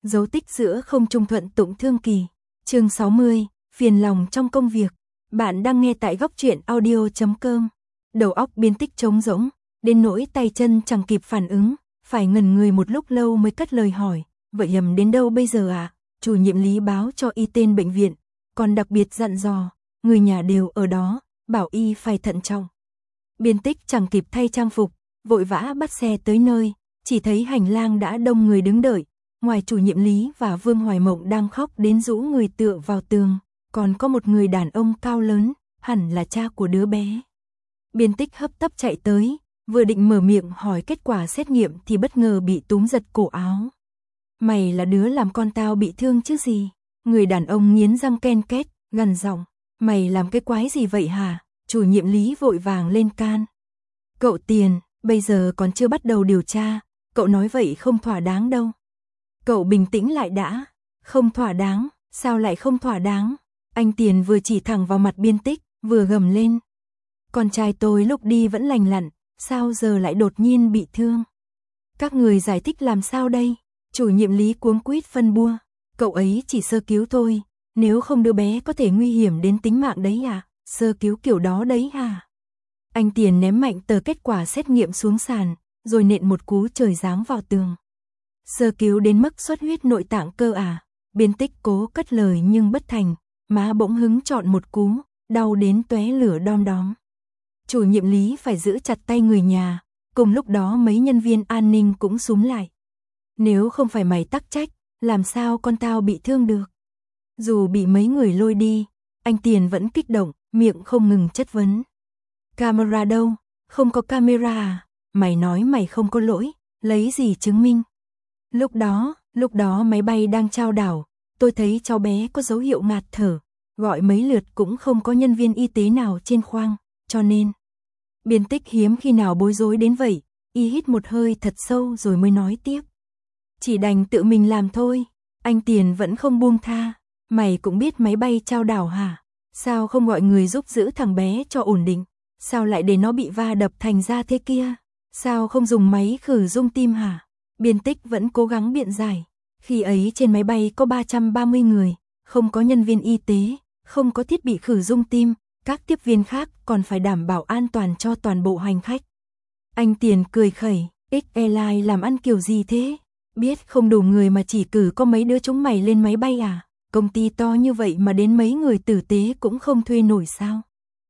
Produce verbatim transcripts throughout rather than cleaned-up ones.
Dấu tích giữa không trung thuận tụng thương kỳ. Chương sáu mươi, phiền lòng trong công việc. Bạn đang nghe tại góc truyện audio chấm com. Đầu óc Biên Tích trống rỗng, đến nỗi tay chân chẳng kịp phản ứng, phải ngẩn người một lúc lâu mới cất lời hỏi, vậy nhầm đến đâu bây giờ à? Chủ nhiệm Lý báo cho y tên bệnh viện, còn đặc biệt dặn dò, người nhà đều ở đó, bảo y phải thận trọng. Biên Tích chẳng kịp thay trang phục, vội vã bắt xe tới nơi, chỉ thấy hành lang đã đông người đứng đợi, ngoài chủ nhiệm Lý và Vương Hoài Mộng đang khóc đến rũ người tựa vào tường, còn có một người đàn ông cao lớn, hẳn là cha của đứa bé. Biên Tích hấp tấp chạy tới, vừa định mở miệng hỏi kết quả xét nghiệm thì bất ngờ bị túm giật cổ áo. Mày là đứa làm con tao bị thương chứ gì? Người đàn ông nghiến răng ken két, gằn giọng, mày làm cái quái gì vậy hả? Chủ nhiệm Lý vội vàng lên can. Cậu Tiền, bây giờ còn chưa bắt đầu điều tra, cậu nói vậy không thỏa đáng đâu. Cậu bình tĩnh lại đã, không thỏa đáng, sao lại không thỏa đáng? Anh Tiền vừa chỉ thẳng vào mặt Biên Tích, vừa gầm lên. Con trai tôi lúc đi vẫn lành lặn, sao giờ lại đột nhiên bị thương? Các người giải thích làm sao đây? Chủ nhiệm Lý cuống quýt phân bua, cậu ấy chỉ sơ cứu thôi, nếu không đứa bé có thể nguy hiểm đến tính mạng đấy à? Sơ cứu kiểu đó đấy à? Anh Tiền ném mạnh tờ kết quả xét nghiệm xuống sàn, rồi nện một cú trời giáng vào tường. Sơ cứu đến mức xuất huyết nội tạng cơ à? Biên Tích cố cất lời nhưng bất thành, má bỗng hứng chọn một cú, đau đến tóe lửa đom đóm. Chủ nhiệm Lý phải giữ chặt tay người nhà, cùng lúc đó mấy nhân viên an ninh cũng xúm lại. Nếu không phải mày tắc trách, làm sao con tao bị thương được? Dù bị mấy người lôi đi, anh Tiền vẫn kích động, miệng không ngừng chất vấn. Camera đâu? Không có camera à? Mày nói mày không có lỗi, lấy gì chứng minh? Lúc đó, lúc đó máy bay đang chao đảo, tôi thấy cháu bé có dấu hiệu ngạt thở, gọi mấy lượt cũng không có nhân viên y tế nào trên khoang, cho nên. Biên Tích hiếm khi nào bối rối đến vậy, y hít một hơi thật sâu rồi mới nói tiếp. Chỉ đành tự mình làm thôi, anh Tiền vẫn không buông tha, mày cũng biết máy bay chao đảo hả? Sao không gọi người giúp giữ thằng bé cho ổn định? Sao lại để nó bị va đập thành ra thế kia? Sao không dùng máy khử rung tim hả? Biên Tích vẫn cố gắng biện giải. Khi ấy trên máy bay có ba trăm ba mươi người, không có nhân viên y tế, không có thiết bị khử rung tim, các tiếp viên khác còn phải đảm bảo an toàn cho toàn bộ hành khách. Anh Tiền cười khẩy, X Airline làm ăn kiểu gì thế? Biết không đủ người mà chỉ cử có mấy đứa chúng mày lên máy bay à? Công ty to như vậy mà đến mấy người tử tế cũng không thuê nổi sao?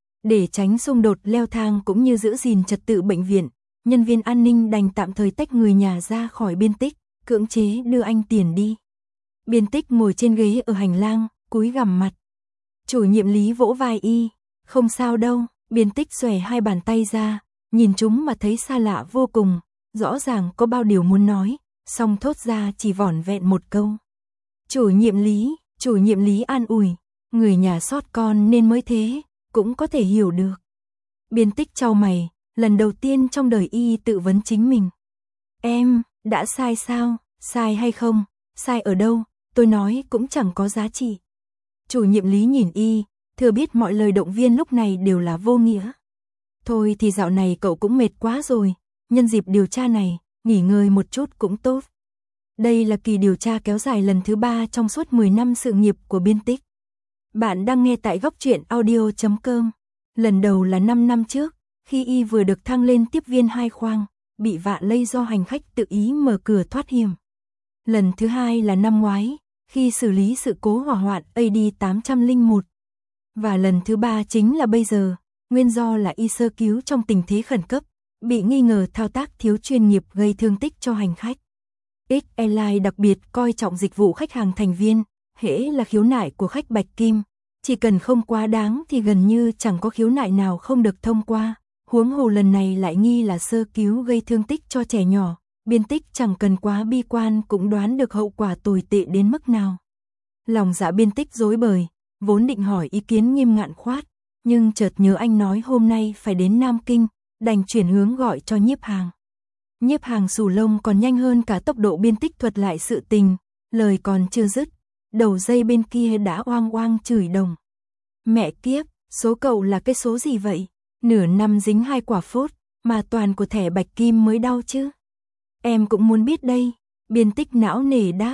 Để tránh xung đột leo thang cũng như giữ gìn trật tự bệnh viện, nhân viên an ninh đành tạm thời tách người nhà ra khỏi Biên Tích, cưỡng chế đưa anh Tiền đi. Biên Tích ngồi trên ghế ở hành lang, cúi gằm mặt. Chủ nhiệm Lý vỗ vai y, không sao đâu. Biên Tích xòe hai bàn tay ra, nhìn chúng mà thấy xa lạ vô cùng, rõ ràng có bao điều muốn nói, song thốt ra chỉ vỏn vẹn một câu. Chủ nhiệm Lý, chủ nhiệm Lý an ủi, người nhà sót con nên mới thế, cũng có thể hiểu được. Biên Tích chau mày, lần đầu tiên trong đời y tự vấn chính mình. Em, đã sai sao? Sai hay không? Sai ở đâu? Tôi nói cũng chẳng có giá trị. Chủ nhiệm Lý nhìn y, thừa biết mọi lời động viên lúc này đều là vô nghĩa. Thôi thì dạo này cậu cũng mệt quá rồi, nhân dịp điều tra này, nghỉ ngơi một chút cũng tốt. Đây là kỳ điều tra kéo dài lần thứ ba trong suốt mười năm sự nghiệp của Biên Tích. Bạn đang nghe tại góc truyện audio chấm com. Lần đầu là năm năm trước, khi y vừa được thăng lên tiếp viên hai khoang, bị vạ lây do hành khách tự ý mở cửa thoát hiểm. Lần thứ hai là năm ngoái, khi xử lý sự cố hỏa hoạn A D tám không một. Và lần thứ ba chính là bây giờ, nguyên do là y sơ cứu trong tình thế khẩn cấp, bị nghi ngờ thao tác thiếu chuyên nghiệp gây thương tích cho hành khách. X Airline đặc biệt coi trọng dịch vụ khách hàng thành viên, hễ là khiếu nại của khách Bạch Kim, chỉ cần không quá đáng thì gần như chẳng có khiếu nại nào không được thông qua, huống hồ lần này lại nghi là sơ cứu gây thương tích cho trẻ nhỏ, Biên Tích chẳng cần quá bi quan cũng đoán được hậu quả tồi tệ đến mức nào. Lòng dạ Biên Tích rối bời, vốn định hỏi ý kiến Nghiêm Ngạn Khoát, nhưng chợt nhớ anh nói hôm nay phải đến Nam Kinh, đành chuyển hướng gọi cho Nhiếp Hàng. Nhiếp Hàng xù lông còn nhanh hơn cả tốc độ Biên Tích thuật lại sự tình, lời còn chưa dứt, đầu dây bên kia đã oang oang chửi đồng. Mẹ kiếp, số cậu là cái số gì vậy? Nửa năm dính hai quả phốt, mà toàn của thẻ Bạch Kim mới đau chứ. Em cũng muốn biết đây. Biên Tích não nề đáp,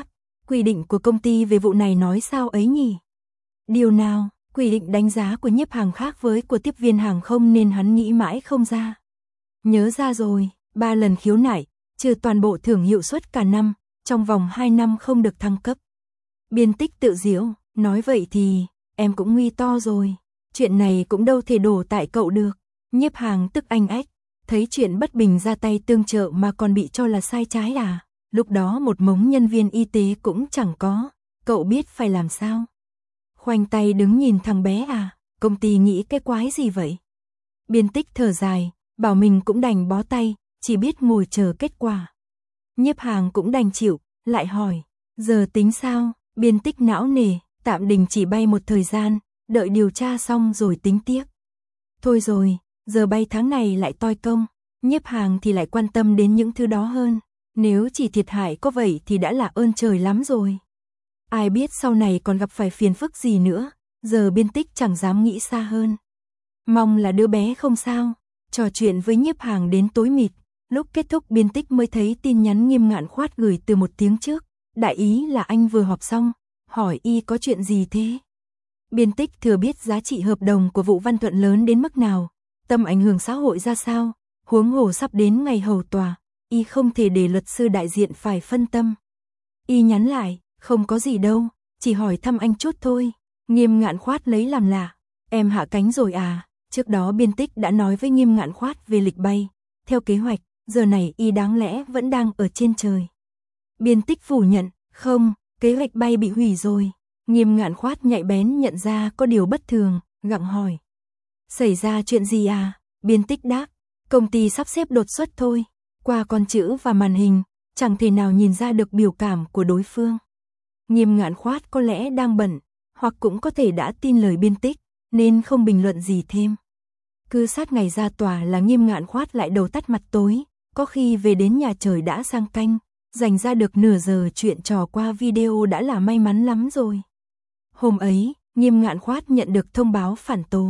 Quy định của công ty về vụ này nói sao ấy nhỉ? Điều nào? Quy định đánh giá của nhiếp hàng khác với của tiếp viên hàng không nên hắn nghĩ mãi không ra. Nhớ ra rồi, ba lần khiếu nại, trừ toàn bộ thưởng hiệu suất cả năm, trong vòng hai năm không được thăng cấp. Biên Tích tự giễu, nói vậy thì, em cũng nguy to rồi, chuyện này cũng đâu thể đổ tại cậu được. Nhiếp hàng tức anh ách, thấy chuyện bất bình ra tay tương trợ mà còn bị cho là sai trái à, lúc đó một mống nhân viên y tế cũng chẳng có, cậu biết phải làm sao? Khoanh tay đứng nhìn thằng bé à, công ty nghĩ cái quái gì vậy? Biên Tích thở dài, bảo mình cũng đành bó tay, chỉ biết ngồi chờ kết quả. Nhiếp hàng cũng đành chịu, lại hỏi, giờ tính sao? Biên Tích não nề, tạm đình chỉ bay một thời gian, đợi điều tra xong rồi tính tiếp. Thôi rồi, giờ bay tháng này lại toi công, nhiếp hàng thì lại quan tâm đến những thứ đó hơn. Nếu chỉ thiệt hại có vậy thì đã là ơn trời lắm rồi. Ai biết sau này còn gặp phải phiền phức gì nữa, giờ Biên Tích chẳng dám nghĩ xa hơn. Mong là đứa bé không sao, trò chuyện với nhiếp hàng đến tối mịt, lúc kết thúc Biên Tích mới thấy tin nhắn Nghiêm Ngạn Khoát gửi từ một tiếng trước, đại ý là anh vừa họp xong, hỏi y có chuyện gì thế. Biên Tích thừa biết giá trị hợp đồng của vụ Văn Thuận lớn đến mức nào, tầm ảnh hưởng xã hội ra sao, huống hồ sắp đến ngày hầu tòa, y không thể để luật sư đại diện phải phân tâm. Y nhắn lại, không có gì đâu, chỉ hỏi thăm anh chút thôi. Nghiêm Ngạn Khoát lấy làm lạ, em hạ cánh rồi à? Trước đó Biên Tích đã nói với Nghiêm Ngạn Khoát về lịch bay, theo kế hoạch, giờ này y đáng lẽ vẫn đang ở trên trời. Biên Tích phủ nhận, không, kế hoạch bay bị hủy rồi. Nghiêm Ngạn Khoát nhạy bén nhận ra có điều bất thường, gặng hỏi. Xảy ra chuyện gì à? Biên Tích đáp, công ty sắp xếp đột xuất thôi. Qua con chữ và màn hình, chẳng thể nào nhìn ra được biểu cảm của đối phương. Nghiêm Ngạn Khoát có lẽ đang bận, hoặc cũng có thể đã tin lời Biên Tích, nên không bình luận gì thêm. Cứ sát ngày ra tòa là Nghiêm Ngạn Khoát lại đầu tắt mặt tối, có khi về đến nhà trời đã sang canh, dành ra được nửa giờ chuyện trò qua video đã là may mắn lắm rồi. Hôm ấy, Nghiêm Ngạn Khoát nhận được thông báo phản tố.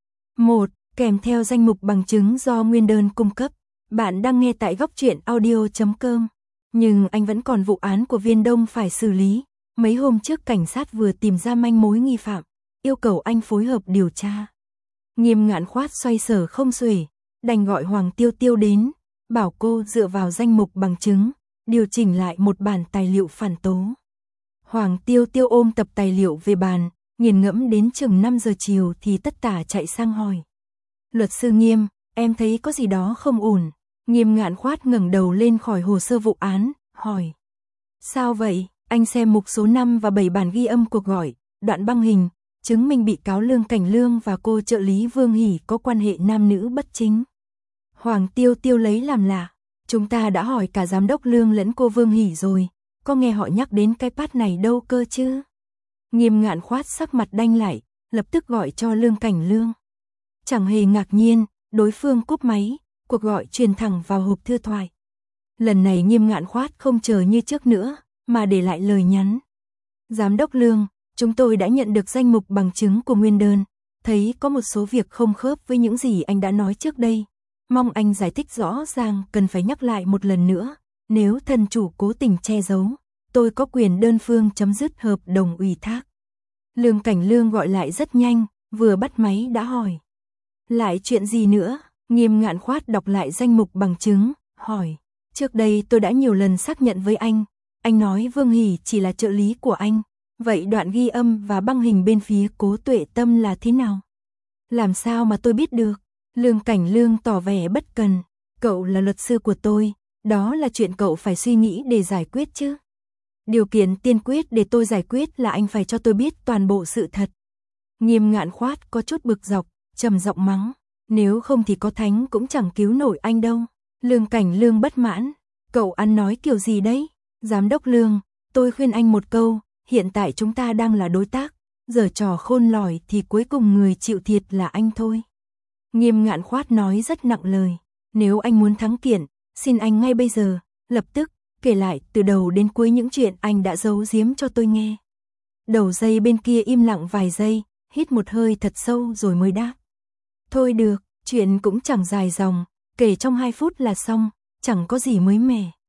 một. Kèm theo danh mục bằng chứng do nguyên đơn cung cấp. Bạn đang nghe tại góc truyện audio chấm com. Nhưng anh vẫn còn vụ án của Viên Đông phải xử lý. Mấy hôm trước cảnh sát vừa tìm ra manh mối nghi phạm, yêu cầu anh phối hợp điều tra. Nghiêm Ngạn Khoát xoay sở không xuể, đành gọi Hoàng Tiêu Tiêu đến, bảo cô dựa vào danh mục bằng chứng, điều chỉnh lại một bản tài liệu phản tố. Hoàng Tiêu Tiêu ôm tập tài liệu về bàn, nghiền ngẫm đến chừng năm giờ chiều thì tất tả chạy sang hỏi. Luật sư Nghiêm, em thấy có gì đó không ổn. Nghiêm Ngạn Khoát ngẩng đầu lên khỏi hồ sơ vụ án, hỏi. Sao vậy? Anh xem mục số năm và bảy bản ghi âm cuộc gọi, đoạn băng hình, chứng minh bị cáo Lương Cảnh Lương và cô trợ lý Vương Hỷ có quan hệ nam nữ bất chính. Hoàng Tiêu Tiêu lấy làm lạ, chúng ta đã hỏi cả giám đốc Lương lẫn cô Vương Hỷ rồi, có nghe họ nhắc đến cái part này đâu cơ chứ. Nghiêm Ngạn Khoát sắc mặt đanh lại, lập tức gọi cho Lương Cảnh Lương. Chẳng hề ngạc nhiên, đối phương cúp máy, cuộc gọi truyền thẳng vào hộp thư thoại. Lần này Nghiêm Ngạn Khoát không chờ như trước nữa, mà để lại lời nhắn. Giám đốc Lương, chúng tôi đã nhận được danh mục bằng chứng của nguyên đơn, thấy có một số việc không khớp với những gì anh đã nói trước đây. Mong anh giải thích rõ ràng, cần phải nhắc lại một lần nữa. Nếu thân chủ cố tình che giấu, tôi có quyền đơn phương chấm dứt hợp đồng ủy thác. Lương Cảnh Lương gọi lại rất nhanh, vừa bắt máy đã hỏi. Lại chuyện gì nữa? Nghiêm Ngạn Khoát đọc lại danh mục bằng chứng, hỏi. Trước đây tôi đã nhiều lần xác nhận với anh, anh nói Vương Hỷ chỉ là trợ lý của anh. Vậy đoạn ghi âm và băng hình bên phía Cố Tuệ Tâm là thế nào? Làm sao mà tôi biết được? Lương Cảnh Lương tỏ vẻ bất cần. Cậu là luật sư của tôi, đó là chuyện cậu phải suy nghĩ để giải quyết chứ. Điều kiện tiên quyết để tôi giải quyết là anh phải cho tôi biết toàn bộ sự thật. Nghiêm Ngạn Khoát có chút bực dọc, trầm giọng mắng. Nếu không thì có thánh cũng chẳng cứu nổi anh đâu. Lương Cảnh Lương bất mãn. Cậu ăn nói kiểu gì đấy? Giám đốc Lương, tôi khuyên anh một câu, hiện tại chúng ta đang là đối tác. Giở trò khôn lỏi thì cuối cùng người chịu thiệt là anh thôi. Nghiêm Ngạn Khoát nói rất nặng lời. Nếu anh muốn thắng kiện, xin anh ngay bây giờ, lập tức, kể lại từ đầu đến cuối những chuyện anh đã giấu giếm cho tôi nghe. Đầu dây bên kia im lặng vài giây, hít một hơi thật sâu rồi mới đáp. Thôi được, chuyện cũng chẳng dài dòng, kể trong hai phút là xong, chẳng có gì mới mẻ.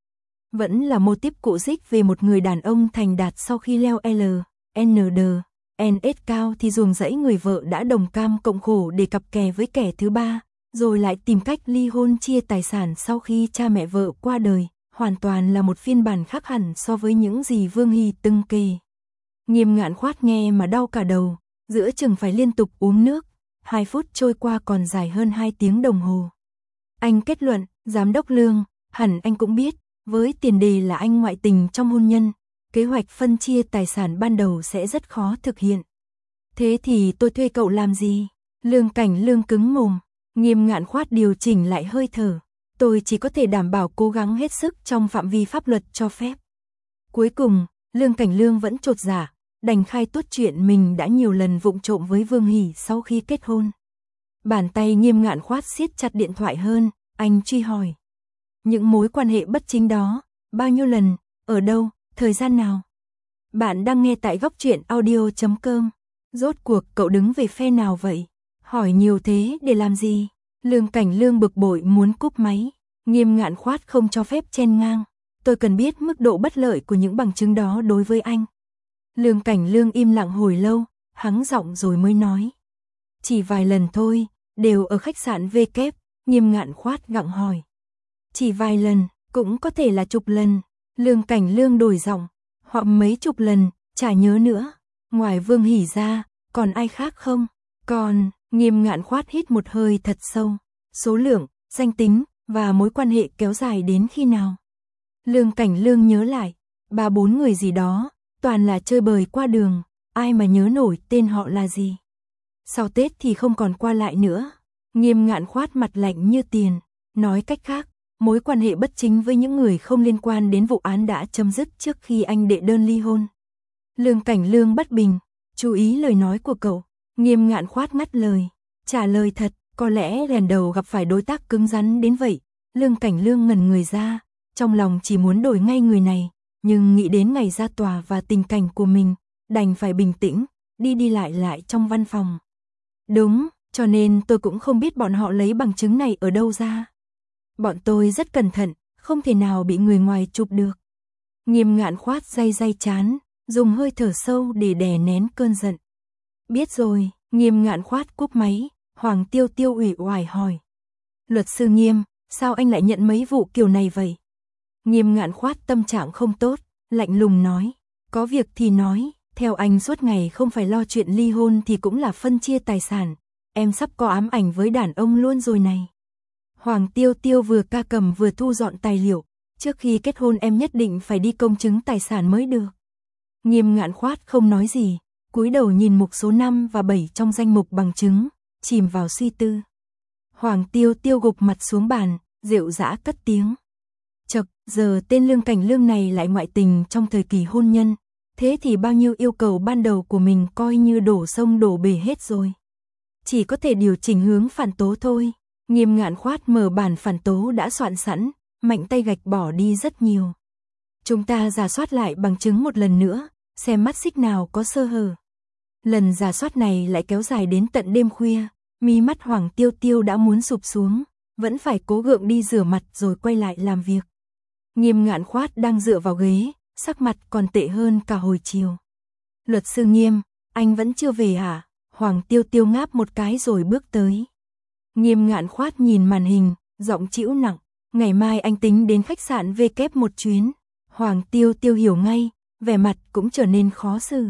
Vẫn là mô típ cũ dích về một người đàn ông thành đạt sau khi leo L, N D, N S cao thì ruồng rẫy người vợ đã đồng cam cộng khổ để cặp kè với kẻ thứ ba, rồi lại tìm cách ly hôn chia tài sản sau khi cha mẹ vợ qua đời, hoàn toàn là một phiên bản khác hẳn so với những gì Vương Hỷ từng kể. Nghiêm Ngạn Khoát nghe mà đau cả đầu, giữa chừng phải liên tục uống nước, hai phút trôi qua còn dài hơn hai tiếng đồng hồ. Anh kết luận, giám đốc Lương, hẳn anh cũng biết, với tiền đề là anh ngoại tình trong hôn nhân, kế hoạch phân chia tài sản ban đầu sẽ rất khó thực hiện. Thế thì tôi thuê cậu làm gì? Lương Cảnh Lương cứng mồm. Nghiêm Ngạn Khoát điều chỉnh lại hơi thở. Tôi chỉ có thể đảm bảo cố gắng hết sức trong phạm vi pháp luật cho phép. Cuối cùng, Lương Cảnh Lương vẫn chột dạ, đành khai tuốt chuyện mình đã nhiều lần vụng trộm với Vương Hỷ sau khi kết hôn. Bàn tay Nghiêm Ngạn Khoát siết chặt điện thoại hơn, anh truy hỏi. Những mối quan hệ bất chính đó, bao nhiêu lần, ở đâu, thời gian nào? Bạn đang nghe tại góc truyện audio chấm com. Rốt cuộc cậu đứng về phe nào vậy? Hỏi nhiều thế để làm gì? Lương Cảnh Lương bực bội muốn cúp máy. Nghiêm Ngạn Khoát không cho phép chen ngang. Tôi cần biết mức độ bất lợi của những bằng chứng đó đối với anh. Lương Cảnh Lương im lặng hồi lâu, hắng giọng rồi mới nói. Chỉ vài lần thôi, đều ở khách sạn V kép. Nghiêm Ngạn Khoát gặng hỏi. Chỉ vài lần, cũng có thể là chục lần. Lương Cảnh Lương đổi giọng. Hoặc mấy chục lần, chả nhớ nữa. Ngoài Vương Hỷ ra, còn ai khác không? Còn, Nghiêm Ngạn Khoát hít một hơi thật sâu. Số lượng, danh tính, và mối quan hệ kéo dài đến khi nào? Lương Cảnh Lương nhớ lại. Ba bốn người gì đó, toàn là chơi bời qua đường. Ai mà nhớ nổi tên họ là gì? Sau Tết thì không còn qua lại nữa. Nghiêm Ngạn Khoát mặt lạnh như tiền. Nói cách khác, mối quan hệ bất chính với những người không liên quan đến vụ án đã chấm dứt trước khi anh đệ đơn ly hôn. Lương Cảnh Lương bất bình. Chú ý lời nói của cậu. Nghiêm Ngạn Khoát ngắt lời. Trả lời thật, có lẽ lần đầu gặp phải đối tác cứng rắn đến vậy. Lương Cảnh Lương ngẩn người ra. Trong lòng chỉ muốn đổi ngay người này. Nhưng nghĩ đến ngày ra tòa và tình cảnh của mình, đành phải bình tĩnh, đi đi lại lại trong văn phòng. Đúng, cho nên tôi cũng không biết bọn họ lấy bằng chứng này ở đâu ra. Bọn tôi rất cẩn thận, không thể nào bị người ngoài chụp được. Nghiêm Ngạn Khoát day day chán, dùng hơi thở sâu để đè nén cơn giận. Biết rồi, Nghiêm Ngạn Khoát cúp máy, Hoàng Tiêu Tiêu ủy oải hỏi. Luật sư Nghiêm, sao anh lại nhận mấy vụ kiểu này vậy? Nghiêm Ngạn Khoát tâm trạng không tốt, lạnh lùng nói. Có việc thì nói, theo anh suốt ngày không phải lo chuyện ly hôn thì cũng là phân chia tài sản. Em sắp có ám ảnh với đàn ông luôn rồi này. Hoàng Tiêu Tiêu vừa ca cầm vừa thu dọn tài liệu. Trước khi kết hôn em nhất định phải đi công chứng tài sản mới được. Nghiêm Ngạn Khoát không nói gì, cúi đầu nhìn mục số năm và bảy trong danh mục bằng chứng, chìm vào suy tư. Hoàng Tiêu Tiêu gục mặt xuống bàn, rệu rã cất tiếng. Chậc, giờ tên Lương Cảnh Lương này lại ngoại tình trong thời kỳ hôn nhân, thế thì bao nhiêu yêu cầu ban đầu của mình coi như đổ sông đổ bể hết rồi. Chỉ có thể điều chỉnh hướng phản tố thôi. Nghiêm Ngạn Khoát mở bản phản tố đã soạn sẵn, mạnh tay gạch bỏ đi rất nhiều. Chúng ta rà soát lại bằng chứng một lần nữa, xem mắt xích nào có sơ hở. Lần rà soát này lại kéo dài đến tận đêm khuya, mí mắt Hoàng Tiêu Tiêu đã muốn sụp xuống, vẫn phải cố gượng đi rửa mặt rồi quay lại làm việc. Nghiêm Ngạn Khoát đang dựa vào ghế, sắc mặt còn tệ hơn cả hồi chiều. Luật sư Nghiêm, anh vẫn chưa về hả? Hoàng Tiêu Tiêu ngáp một cái rồi bước tới. Nghiêm Ngạn Khoát nhìn màn hình, giọng trĩu nặng. Ngày mai anh tính đến khách sạn V kép một chuyến. Hoàng Tiêu Tiêu hiểu ngay, vẻ mặt cũng trở nên khó xử.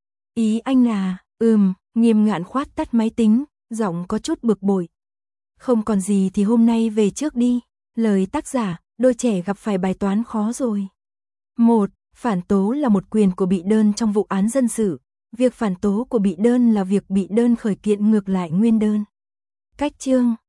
Ý anh là, ừm, Nghiêm Ngạn Khoát tắt máy tính, giọng có chút bực bội. Không còn gì thì hôm nay về trước đi. Lời tác giả, đôi trẻ gặp phải bài toán khó rồi. một. Phản tố là một quyền của bị đơn trong vụ án dân sự. Việc phản tố của bị đơn là việc bị đơn khởi kiện ngược lại nguyên đơn. Cách chương